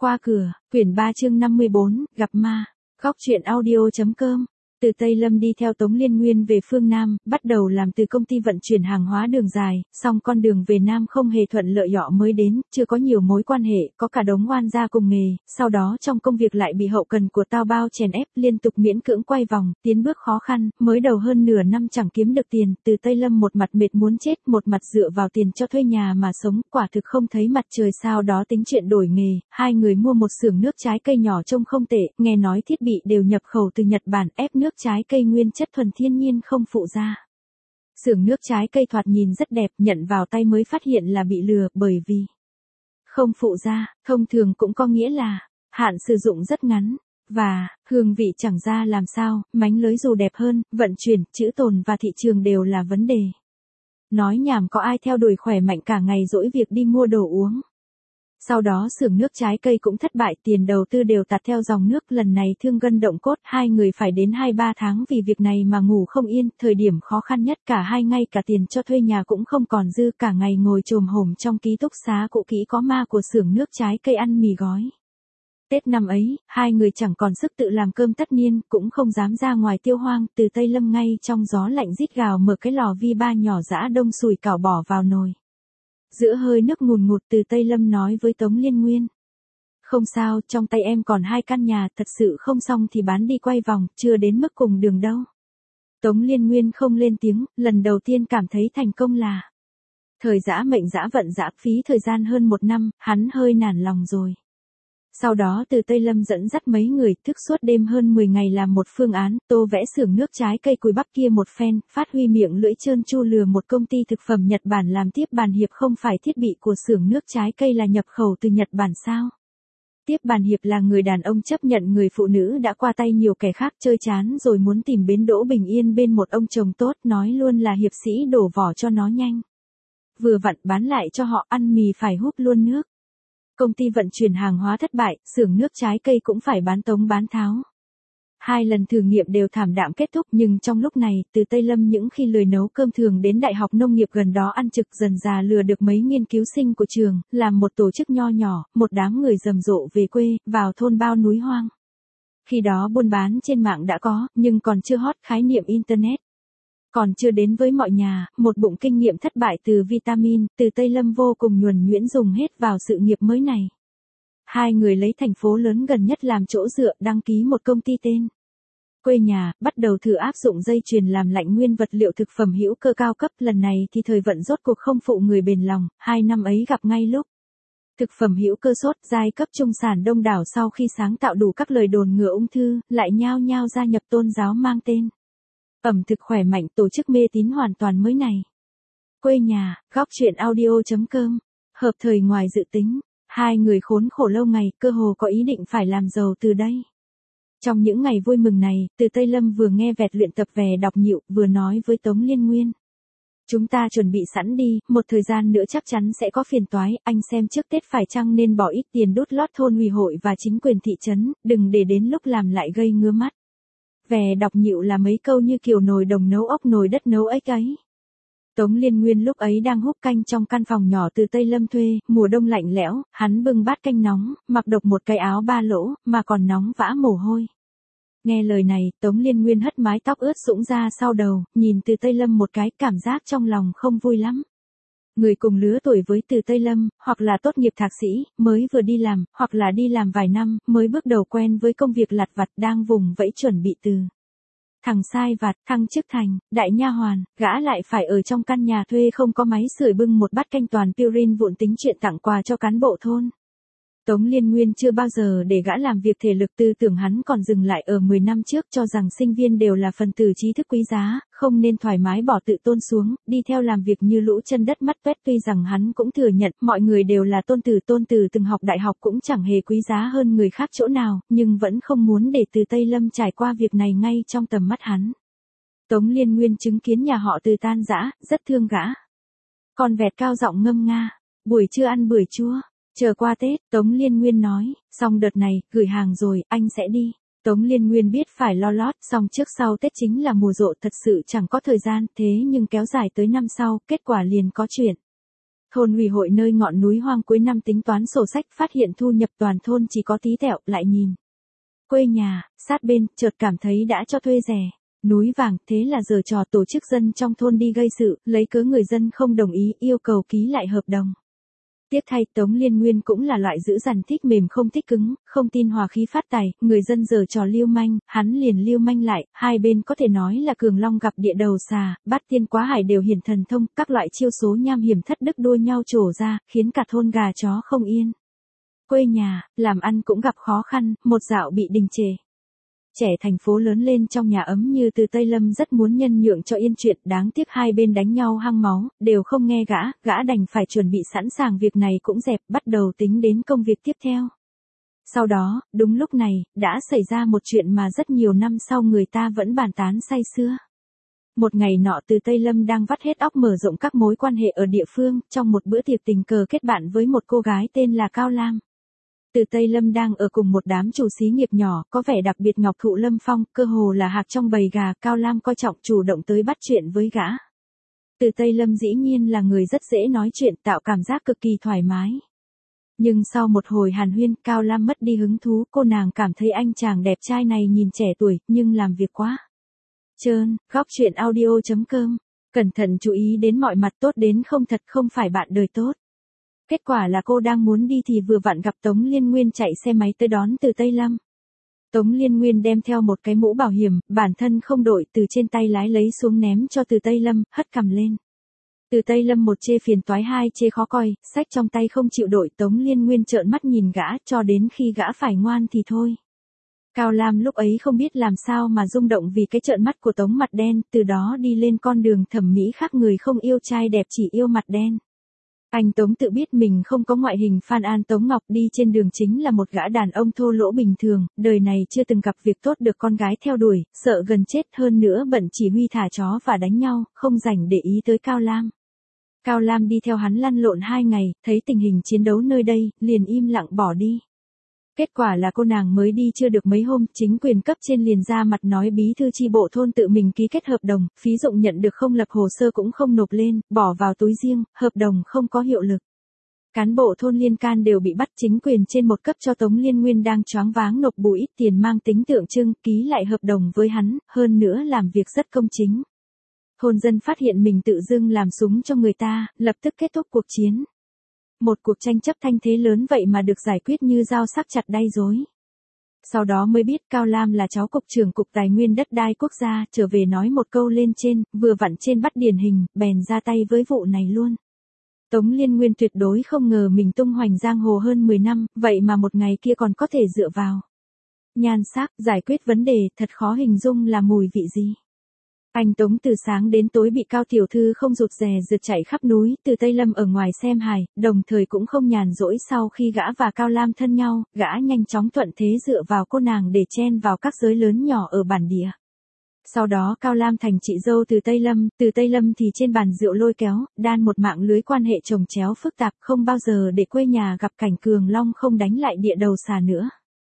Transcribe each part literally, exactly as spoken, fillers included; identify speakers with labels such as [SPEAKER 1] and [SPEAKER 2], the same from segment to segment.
[SPEAKER 1] Qua cửa, quyển ba chương năm mươi bốn, gặp ma. Góc truyện audio.com. Từ Tây Lâm đi theo Tống Liên Nguyên về phương Nam, bắt đầu làm từ công ty vận chuyển hàng hóa đường dài, song con đường về Nam không hề thuận lợi dọ mới đến, chưa có nhiều mối quan hệ, có cả đống oan gia cùng nghề, sau đó trong công việc lại bị hậu cần của Tao Bao chèn ép, liên tục miễn cưỡng quay vòng, tiến bước khó khăn, mới đầu hơn nửa năm chẳng kiếm được tiền, từ Tây Lâm một mặt mệt muốn chết, một mặt dựa vào tiền cho thuê nhà mà sống, quả thực không thấy mặt trời sao đó tính chuyện đổi nghề, hai người mua một xưởng nước trái cây nhỏ trông không tệ, nghe nói thiết bị đều nhập khẩu từ Nhật Bản, ép nước trái cây nguyên chất thuần thiên nhiên không phụ gia. Xưởng nước trái cây thoạt nhìn rất đẹp, nhận vào tay mới phát hiện là bị lừa, bởi vì không phụ gia, thông thường cũng có nghĩa là hạn sử dụng rất ngắn, và hương vị chẳng ra làm sao, mánh lưới dù đẹp hơn, vận chuyển, trữ tồn và thị trường đều là vấn đề. Nói nhảm có ai theo đuổi khỏe mạnh cả ngày dỗi việc đi mua đồ uống. Sau đó xưởng nước trái cây cũng thất bại, tiền đầu tư đều tạt theo dòng nước, lần này thương gân động cốt, hai người phải đến hai ba tháng vì việc này mà ngủ không yên, thời điểm khó khăn nhất cả hai ngay cả tiền cho thuê nhà cũng không còn dư, cả ngày ngồi chồm hổm trong ký túc xá cũ kỹ có ma của xưởng nước trái cây ăn mì gói. Tết năm ấy, hai người chẳng còn sức tự làm cơm tất niên, cũng không dám ra ngoài tiêu hoang, từ Tây Lâm ngay trong gió lạnh rít gào mở cái lò vi ba nhỏ giã đông sùi cảo bỏ vào nồi. Giữa hơi nước ngùn ngụt, từ Tây Lâm nói với Tống Liên Nguyên. Không sao, trong tay em còn hai căn nhà, thật sự không xong thì bán đi quay vòng, chưa đến mức cùng đường đâu. Tống Liên Nguyên không lên tiếng, lần đầu tiên cảm thấy thành công là thời dã mệnh dã vận dã, phí thời gian hơn một năm, hắn hơi nản lòng rồi. Sau đó từ Tây Lâm dẫn dắt mấy người, thức suốt đêm hơn mười ngày làm một phương án, tô vẽ xưởng nước trái cây cùi bắp kia một phen, phát huy miệng lưỡi trơn tru lừa một công ty thực phẩm Nhật Bản làm tiếp bàn hiệp, không phải thiết bị của xưởng nước trái cây là nhập khẩu từ Nhật Bản sao? Tiếp bàn hiệp là người đàn ông chấp nhận người phụ nữ đã qua tay nhiều kẻ khác chơi chán rồi muốn tìm bến đỗ bình yên bên một ông chồng tốt, nói luôn là hiệp sĩ đổ vỏ cho nó nhanh. Vừa vặn bán lại cho họ, ăn mì phải húp luôn nước. Công ty vận chuyển hàng hóa thất bại, xưởng nước trái cây cũng phải bán tống bán tháo. Hai lần thử nghiệm đều thảm đạm kết thúc, nhưng trong lúc này, từ Tây Lâm những khi lười nấu cơm thường đến Đại học Nông nghiệp gần đó ăn trực, dần dà lừa được mấy nghiên cứu sinh của trường, làm một tổ chức nho nhỏ, một đám người rầm rộ về quê, vào thôn bao núi hoang. Khi đó buôn bán trên mạng đã có, nhưng còn chưa hot khái niệm Internet. Còn chưa đến với mọi nhà, một bụng kinh nghiệm thất bại từ vitamin, từ Tây Lâm vô cùng nhuần nhuyễn dùng hết vào sự nghiệp mới này. Hai người lấy thành phố lớn gần nhất làm chỗ dựa, đăng ký một công ty tên quê nhà, bắt đầu thử áp dụng dây chuyền làm lạnh nguyên vật liệu thực phẩm hữu cơ cao cấp, lần này thì thời vận rốt cuộc không phụ người bền lòng, hai năm ấy gặp ngay lúc. Thực phẩm hữu cơ sốt, giai cấp trung sản đông đảo sau khi sáng tạo đủ các lời đồn ngừa ung thư, lại nhao nhao gia nhập tôn giáo mang tên ẩm thực khỏe mạnh, tổ chức mê tín hoàn toàn mới này. Quê nhà, góc truyện audio.com. Hợp thời ngoài dự tính, hai người khốn khổ lâu ngày, cơ hồ có ý định phải làm giàu từ đây. Trong những ngày vui mừng này, từ Tây Lâm vừa nghe vẹt luyện tập về đọc nhịu, vừa nói với Tống Liên Nguyên. Chúng ta chuẩn bị sẵn đi, một thời gian nữa chắc chắn sẽ có phiền toái, anh xem trước Tết phải chăng nên bỏ ít tiền đút lót thôn ủy hội và chính quyền thị trấn, đừng để đến lúc làm lại gây ngứa mắt. Về đọc nhịu là mấy câu như kiểu nồi đồng nấu ốc nồi đất nấu ếch ấy. Tống Liên Nguyên lúc ấy đang húp canh trong căn phòng nhỏ từ Tây Lâm thuê, mùa đông lạnh lẽo, hắn bưng bát canh nóng, mặc độc một cái áo ba lỗ, mà còn nóng vã mồ hôi. Nghe lời này, Tống Liên Nguyên hất mái tóc ướt sũng ra sau đầu, nhìn từ Tây Lâm một cái, cảm giác trong lòng không vui lắm. Người cùng lứa tuổi với từ Tây Lâm, hoặc là tốt nghiệp thạc sĩ, mới vừa đi làm, hoặc là đi làm vài năm, mới bước đầu quen với công việc lặt vặt, đang vùng vẫy chuẩn bị từ thằng sai vặt, thăng chức thành đại nha hoàn, gã lại phải ở trong căn nhà thuê không có máy sưởi bưng một bát canh toàn pyrin vụn tính chuyện tặng quà cho cán bộ thôn. Tống Liên Nguyên chưa bao giờ để gã làm việc thể lực, tư tưởng hắn còn dừng lại ở mười năm trước, cho rằng sinh viên đều là phần tử trí thức quý giá, không nên thoải mái bỏ tự tôn xuống, đi theo làm việc như lũ chân đất mắt toét. Tuy rằng hắn cũng thừa nhận mọi người đều là tôn tử tôn tử từng học đại học cũng chẳng hề quý giá hơn người khác chỗ nào, nhưng vẫn không muốn để từ Tây Lâm trải qua việc này ngay trong tầm mắt hắn. Tống Liên Nguyên chứng kiến nhà họ từ tan rã, rất thương gã. Con vẹt cao giọng ngâm nga, buổi trưa ăn bưởi chua. Chờ qua Tết, Tống Liên Nguyên nói, xong đợt này, gửi hàng rồi, anh sẽ đi. Tống Liên Nguyên biết phải lo lót, xong trước sau Tết chính là mùa rộ, thật sự chẳng có thời gian, thế nhưng kéo dài tới năm sau, kết quả liền có chuyện. Thôn ủy hội nơi ngọn núi hoang cuối năm tính toán sổ sách phát hiện thu nhập toàn thôn chỉ có tí tẹo, lại nhìn quê nhà, sát bên, chợt cảm thấy đã cho thuê rẻ. Núi vàng, thế là giờ trò tổ chức dân trong thôn đi gây sự, lấy cớ người dân không đồng ý, yêu cầu ký lại hợp đồng. Tiếc thay, Tống Liên Nguyên cũng là loại dữ dằn thích mềm không thích cứng, không tin hòa khí phát tài, người dân giờ trò lưu manh, hắn liền lưu manh lại, hai bên có thể nói là cường long gặp địa đầu xà, bát tiên quá hải đều hiển thần thông, các loại chiêu số nham hiểm thất đức đua nhau trổ ra, khiến cả thôn gà chó không yên. Quê nhà, làm ăn cũng gặp khó khăn, một dạo bị đình trệ. Trẻ thành phố lớn lên trong nhà ấm như Từ Tây Lâm rất muốn nhân nhượng cho yên chuyện, đáng tiếc hai bên đánh nhau hăng máu, đều không nghe gã, gã đành phải chuẩn bị sẵn sàng việc này cũng dẹp, bắt đầu tính đến công việc tiếp theo. Sau đó, đúng lúc này, đã xảy ra một chuyện mà rất nhiều năm sau người ta vẫn bàn tán say sưa. Một ngày nọ Từ Tây Lâm đang vắt hết óc mở rộng các mối quan hệ ở địa phương, trong một bữa tiệc tình cờ kết bạn với một cô gái tên là Cao Lam. Từ Tây Lâm đang ở cùng một đám chủ xí nghiệp nhỏ, có vẻ đặc biệt ngọc thụ lâm phong, cơ hồ là hạc trong bầy gà, Cao Lam coi trọng chủ động tới bắt chuyện với gã. Từ Tây Lâm dĩ nhiên là người rất dễ nói chuyện, tạo cảm giác cực kỳ thoải mái. Nhưng sau một hồi hàn huyên, Cao Lam mất đi hứng thú, cô nàng cảm thấy anh chàng đẹp trai này nhìn trẻ tuổi, nhưng làm việc quá trơn. Góc chuyện audio chấm com. Cẩn thận chú ý đến mọi mặt, tốt đến không thật không phải bạn đời tốt. Kết quả là cô đang muốn đi thì vừa vặn gặp Tống Liên Nguyên chạy xe máy tới đón Từ Tây Lâm. Tống Liên Nguyên đem theo một cái mũ bảo hiểm, bản thân không đội, từ trên tay lái lấy xuống ném cho Từ Tây Lâm, hất cằm lên. Từ Tây Lâm một chê phiền toái, hai chê khó coi, sách trong tay không chịu đội, Tống Liên Nguyên trợn mắt nhìn gã, cho đến khi gã phải ngoan thì thôi. Cao Lam lúc ấy không biết làm sao mà rung động vì cái trợn mắt của Tống mặt đen, từ đó đi lên con đường thẩm mỹ khác người không yêu trai đẹp chỉ yêu mặt đen. Anh Tống tự biết mình không có ngoại hình Phan An Tống Ngọc, đi trên đường chính là một gã đàn ông thô lỗ bình thường, đời này chưa từng gặp việc tốt được con gái theo đuổi, sợ gần chết, hơn nữa bận chỉ huy thả chó và đánh nhau, không rảnh để ý tới Cao Lam. Cao Lam đi theo hắn lăn lộn hai ngày, thấy tình hình chiến đấu nơi đây, liền im lặng bỏ đi. Kết quả là cô nàng mới đi chưa được mấy hôm, chính quyền cấp trên liền ra mặt nói bí thư chi bộ thôn tự mình ký kết hợp đồng, phí dụng nhận được không lập hồ sơ cũng không nộp lên, bỏ vào túi riêng, hợp đồng không có hiệu lực. Cán bộ thôn liên can đều bị bắt, chính quyền trên một cấp cho Tống Liên Nguyên đang choáng váng nộp bù ít tiền mang tính tượng trưng, ký lại hợp đồng với hắn, hơn nữa làm việc rất công chính. Thôn dân phát hiện mình tự dưng làm súng cho người ta, lập tức kết thúc cuộc chiến. Một cuộc tranh chấp thanh thế lớn vậy mà được giải quyết như dao sắc chặt đay rối. Sau đó mới biết Cao Lam là cháu cục trưởng cục tài nguyên đất đai quốc gia, trở về nói một câu lên trên, vừa vặn trên bắt điển hình, bèn ra tay với vụ này luôn. Tống Liên Nguyên tuyệt đối không ngờ mình tung hoành giang hồ hơn mười năm, vậy mà một ngày kia còn có thể dựa vào nhan sắc giải quyết vấn đề, thật khó hình dung là mùi vị gì. Anh Tống từ sáng đến tối bị Cao tiểu thư không rụt rè rượt chạy khắp núi, Từ Tây Lâm ở ngoài xem hài, đồng thời cũng không nhàn rỗi. Sau khi gã và Cao Lam thân nhau, gã nhanh chóng thuận thế dựa vào cô nàng để chen vào các giới lớn nhỏ ở bản địa. Sau đó Cao Lam thành chị dâu Từ Tây Lâm, Từ Tây Lâm thì trên bàn rượu lôi kéo, đan một mạng lưới quan hệ chồng chéo phức tạp, không bao giờ để quê nhà gặp cảnh cường long không đánh lại địa đầu xà nữa.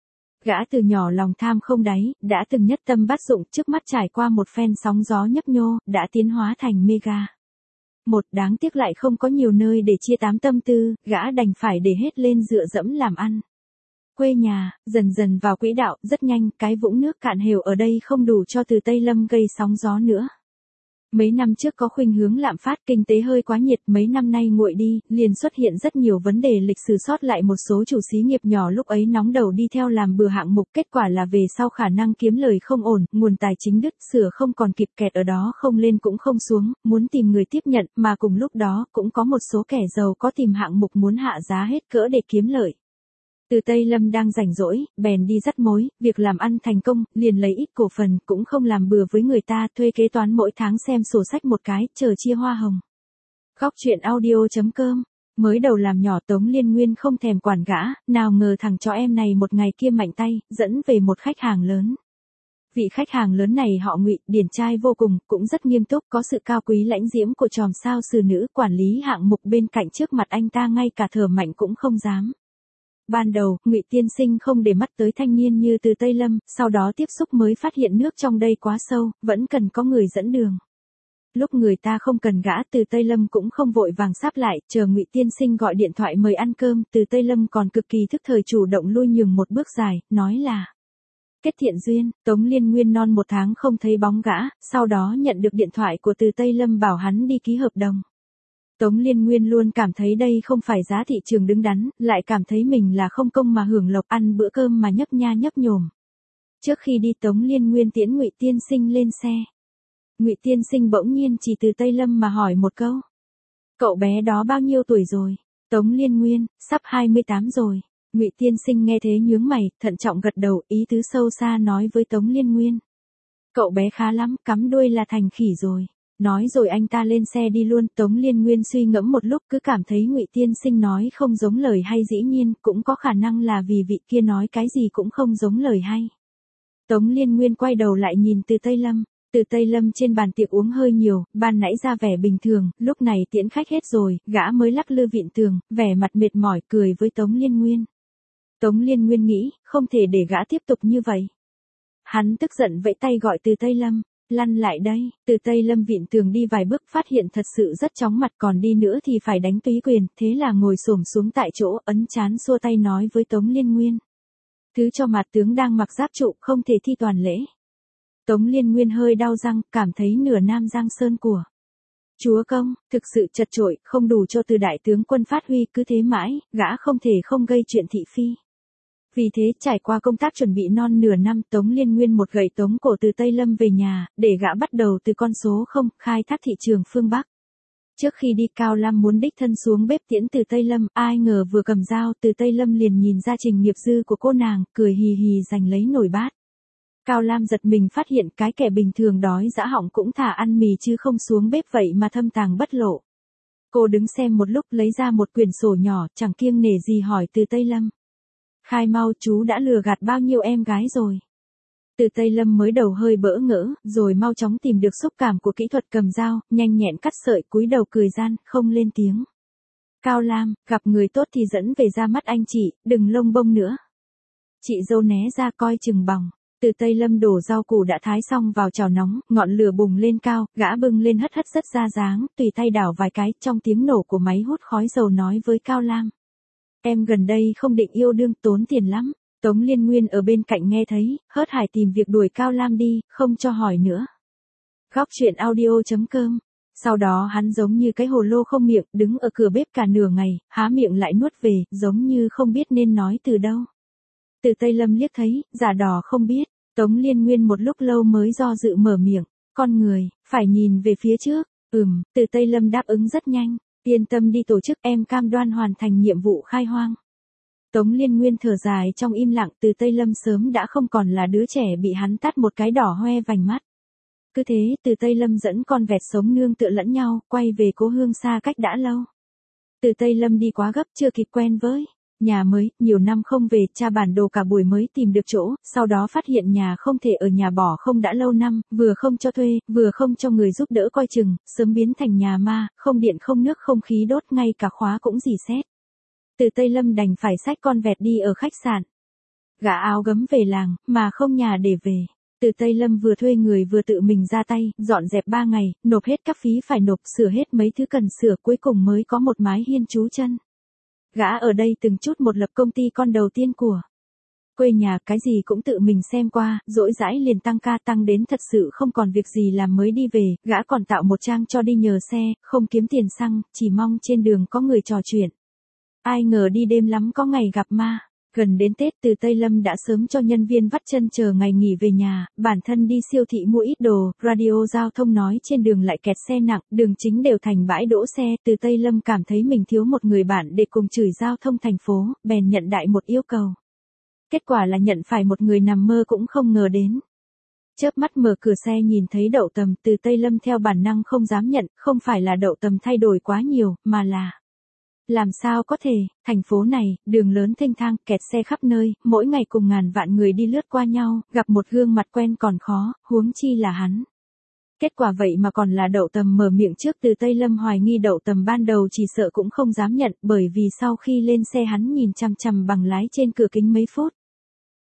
[SPEAKER 1] Gã từ nhỏ lòng tham không đáy, đã từng nhất tâm bát dụng, trước mắt trải qua một phen sóng gió nhấp nhô, đã tiến hóa thành mega. Một đáng tiếc lại không có nhiều nơi để chia tám tâm tư, gã đành phải để hết lên dựa dẫm làm ăn. Quê nhà, dần dần vào quỹ đạo, rất nhanh, cái vũng nước cạn hều ở đây không đủ cho Từ Tây Lâm gây sóng gió nữa. Mấy năm trước có khuynh hướng lạm phát, kinh tế hơi quá nhiệt, mấy năm nay nguội đi, liền xuất hiện rất nhiều vấn đề lịch sử, sót lại một số chủ xí nghiệp nhỏ lúc ấy nóng đầu đi theo làm bừa hạng mục, kết quả là về sau khả năng kiếm lời không ổn, nguồn tài chính đứt, sửa không còn kịp, kẹt ở đó không lên cũng không xuống, muốn tìm người tiếp nhận, mà cùng lúc đó cũng có một số kẻ giàu có tìm hạng mục muốn hạ giá hết cỡ để kiếm lợi. Từ Tây Lâm đang rảnh rỗi, bèn đi dắt mối, việc làm ăn thành công, liền lấy ít cổ phần, cũng không làm bừa với người ta, thuê kế toán mỗi tháng xem sổ sách một cái, chờ chia hoa hồng. Góc chuyện audio chấm com. Mới đầu làm nhỏ Tống Liên Nguyên không thèm quản gã, nào ngờ thằng chó em này một ngày kia mạnh tay, dẫn về một khách hàng lớn. Vị khách hàng lớn này họ Ngụy, điển trai vô cùng, cũng rất nghiêm túc, có sự cao quý lãnh diễm của chòm sao xử nữ, quản lý hạng mục bên cạnh, trước mặt anh ta ngay cả thở mạnh cũng không dám. Ban đầu, Ngụy tiên sinh không để mắt tới thanh niên như Từ Tây Lâm, sau đó tiếp xúc mới phát hiện nước trong đây quá sâu, vẫn cần có người dẫn đường. Lúc người ta không cần gã, Từ Tây Lâm cũng không vội vàng sáp lại, chờ Ngụy tiên sinh gọi điện thoại mời ăn cơm, Từ Tây Lâm còn cực kỳ thức thời chủ động lui nhường một bước dài, nói là kết thiện duyên. Tống Liên Nguyên non một tháng không thấy bóng gã, sau đó nhận được điện thoại của Từ Tây Lâm bảo hắn đi ký hợp đồng. Tống Liên Nguyên luôn cảm thấy đây không phải giá thị trường đứng đắn, lại cảm thấy mình là không công mà hưởng lộc, ăn bữa cơm mà nhấp nha nhấp nhổm. Trước khi đi Tống Liên Nguyên tiễn Ngụy tiên sinh lên xe. Ngụy tiên sinh bỗng nhiên chỉ Từ Tây Lâm mà hỏi một câu. Cậu bé đó bao nhiêu tuổi rồi? Tống Liên Nguyên, sắp hai mươi tám rồi. Ngụy tiên sinh nghe thế nhướng mày, thận trọng gật đầu, ý tứ sâu xa nói với Tống Liên Nguyên. Cậu bé khá lắm, cắm đuôi là thành khỉ rồi. Nói rồi anh ta lên xe đi luôn. Tống Liên Nguyên suy ngẫm một lúc, cứ cảm thấy Ngụy tiên sinh nói không giống lời hay, dĩ nhiên cũng có khả năng là vì vị kia nói cái gì cũng không giống lời hay. Tống Liên Nguyên quay đầu lại nhìn Từ Tây Lâm. Từ Tây Lâm trên bàn tiệc uống hơi nhiều, ban nãy ra vẻ bình thường, lúc này tiễn khách hết rồi, gã mới lắc lư vịn tường, vẻ mặt mệt mỏi cười với Tống Liên Nguyên. Tống Liên Nguyên nghĩ, không thể để gã tiếp tục như vậy. Hắn tức giận vẫy tay gọi Từ Tây Lâm, lăn lại đây. Từ Tây Lâm vịn tường đi vài bước phát hiện thật sự rất chóng mặt, còn đi nữa thì phải đánh túy quyền, thế là ngồi xổm xuống tại chỗ, ấn trán xua tay nói với Tống Liên Nguyên. Thứ cho mặt tướng đang mặc giáp trụ, không thể thi toàn lễ. Tống Liên Nguyên hơi đau răng, cảm thấy nửa Nam Giang Sơn của chúa công, thực sự chật chội, không đủ cho Từ đại tướng quân phát huy, cứ thế mãi, gã không thể không gây chuyện thị phi. Vì thế trải qua công tác chuẩn bị non nửa năm, Tống Liên Nguyên một gậy tống cổ Từ Tây Lâm về nhà, để gã bắt đầu từ con số không, khai thác thị trường phương Bắc. Trước khi đi Cao Lam muốn đích thân xuống bếp tiễn Từ Tây Lâm, ai ngờ vừa cầm dao Từ Tây Lâm liền nhìn ra trình nghiệp dư của cô nàng, cười hì hì giành lấy nồi bát. Cao Lam giật mình phát hiện cái kẻ bình thường đói dã họng cũng thả ăn mì chứ không xuống bếp vậy mà thâm tàng bất lộ. Cô đứng xem một lúc lấy ra một quyển sổ nhỏ, chẳng kiêng nể gì hỏi Từ Tây Lâm. Khai mau, chú đã lừa gạt bao nhiêu em gái rồi? Từ Tây Lâm mới đầu hơi bỡ ngỡ, rồi mau chóng tìm được xúc cảm của kỹ thuật cầm dao, nhanh nhẹn cắt sợi, cúi đầu cười gian, không lên tiếng. Cao Lam, gặp người tốt thì dẫn về ra mắt anh chị, đừng lông bông nữa. Chị dâu né ra coi chừng bỏng. Từ Tây Lâm đổ rau củ đã thái xong vào chảo nóng, ngọn lửa bùng lên cao, gã bưng lên hất hất rất ra dáng, tùy tay đảo vài cái, trong tiếng nổ của máy hút khói dầu nói với Cao Lam. Em gần đây không định yêu đương, tốn tiền lắm. Tống Liên Nguyên ở bên cạnh nghe thấy, hớt hải tìm việc đuổi Cao Lam đi, không cho hỏi nữa. Góc truyện audio chấm com. Sau đó hắn giống như cái hồ lô không miệng, đứng ở cửa bếp cả nửa ngày, há miệng lại nuốt về, giống như không biết nên nói từ đâu. Từ Tây Lâm liếc thấy, giả đò không biết. Tống Liên Nguyên một lúc lâu mới do dự mở miệng. Con người, phải nhìn về phía trước. Ừm, Từ Tây Lâm đáp ứng rất nhanh. Yên tâm đi tổ chức, em cam đoan hoàn thành nhiệm vụ khai hoang. Tống Liên Nguyên thở dài trong im lặng. Từ Tây Lâm sớm đã không còn là đứa trẻ bị hắn tát một cái đỏ hoe vành mắt. Cứ thế, Từ Tây Lâm dẫn con vẹt sống nương tựa lẫn nhau, quay về cố hương xa cách đã lâu. Từ Tây Lâm đi quá gấp, chưa kịp quen với nhà mới, nhiều năm không về, tra bản đồ cả buổi mới tìm được chỗ, sau đó phát hiện nhà không thể ở, nhà bỏ không đã lâu năm, vừa không cho thuê, vừa không cho người giúp đỡ coi chừng, sớm biến thành nhà ma, không điện không nước không khí đốt, ngay cả khóa cũng rỉ sét. Từ Tây Lâm đành phải xách con vẹt đi ở khách sạn. Gã áo gấm về làng, mà không nhà để về. Từ Tây Lâm vừa thuê người vừa tự mình ra tay, dọn dẹp ba ngày, nộp hết các phí phải nộp, sửa hết mấy thứ cần sửa, cuối cùng mới có một mái hiên trú chân. Gã ở đây từng chút một lập công ty con đầu tiên của quê nhà, cái gì cũng tự mình xem qua, rỗi rãi liền tăng ca, tăng đến thật sự không còn việc gì làm mới đi về, gã còn tạo một trang cho đi nhờ xe, không kiếm tiền xăng, chỉ mong trên đường có người trò chuyện. Ai ngờ đi đêm lắm có ngày gặp ma. Gần đến Tết, Từ Tây Lâm đã sớm cho nhân viên vắt chân chờ ngày nghỉ về nhà, bản thân đi siêu thị mua ít đồ, radio giao thông nói trên đường lại kẹt xe nặng, đường chính đều thành bãi đỗ xe. Từ Tây Lâm cảm thấy mình thiếu một người bạn để cùng chửi giao thông thành phố, bèn nhận đại một yêu cầu. Kết quả là nhận phải một người nằm mơ cũng không ngờ đến. Chớp mắt mở cửa xe nhìn thấy Đậu Tầm, Từ Tây Lâm theo bản năng không dám nhận, không phải là Đậu Tầm thay đổi quá nhiều, mà là... Làm sao có thể, thành phố này, đường lớn thênh thang, kẹt xe khắp nơi, mỗi ngày cùng ngàn vạn người đi lướt qua nhau, gặp một gương mặt quen còn khó, huống chi là hắn. Kết quả vậy mà còn là Đậu Tầm mở miệng trước. Từ Tây Lâm hoài nghi Đậu Tầm ban đầu chỉ sợ cũng không dám nhận, bởi vì sau khi lên xe hắn nhìn chằm chằm bằng lái trên cửa kính mấy phút.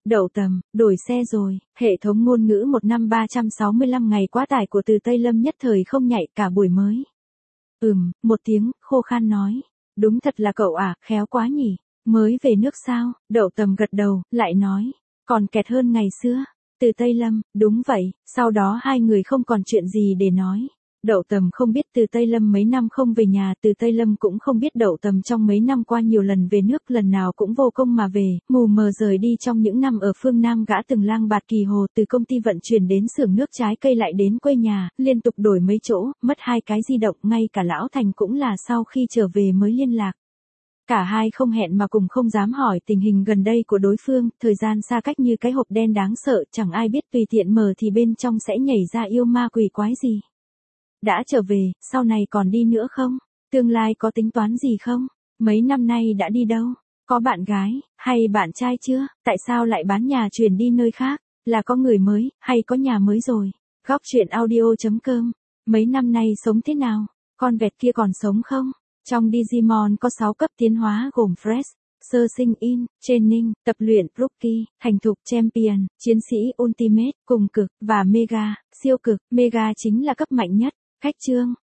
[SPEAKER 1] Đậu Tầm, đổi xe rồi, hệ thống ngôn ngữ một năm ba trăm sáu mươi lăm ngày quá tải của Từ Tây Lâm nhất thời không nhạy cả buổi mới. Ừm, một tiếng, khô khan nói. Đúng thật là cậu à, khéo quá nhỉ. Mới về nước sao? Đậu Tầm gật đầu, lại nói. Còn kẹt hơn ngày xưa. Từ Tây Lâm, đúng vậy, sau đó hai người không còn chuyện gì để nói. Đậu Tầm không biết Từ Tây Lâm mấy năm không về nhà, Từ Tây Lâm cũng không biết Đậu Tầm trong mấy năm qua nhiều lần về nước, lần nào cũng vô công mà về, mù mờ rời đi trong những năm ở phương Nam. Gã từng lang bạt kỳ hồ, từ công ty vận chuyển đến xưởng nước trái cây lại đến quê nhà, liên tục đổi mấy chỗ, mất hai cái di động, ngay cả Lão Thành cũng là sau khi trở về mới liên lạc. Cả hai không hẹn mà cùng không dám hỏi tình hình gần đây của đối phương, thời gian xa cách như cái hộp đen đáng sợ, chẳng ai biết tùy tiện mở thì bên trong sẽ nhảy ra yêu ma quỷ quái gì. Đã trở về, sau này còn đi nữa không? Tương lai có tính toán gì không? Mấy năm nay đã đi đâu? Có bạn gái, hay bạn trai chưa? Tại sao lại bán nhà chuyển đi nơi khác? Là có người mới, hay có nhà mới rồi? Góc truyện audio chấm com. Mấy năm nay sống thế nào? Con vẹt kia còn sống không? Trong Digimon có sáu cấp tiến hóa gồm Fresh, sơ sinh in, training, tập luyện, rookie, thành thục, champion, chiến sĩ ultimate, cùng cực, và mega, siêu cực. Mega chính là cấp mạnh nhất. Khách chương.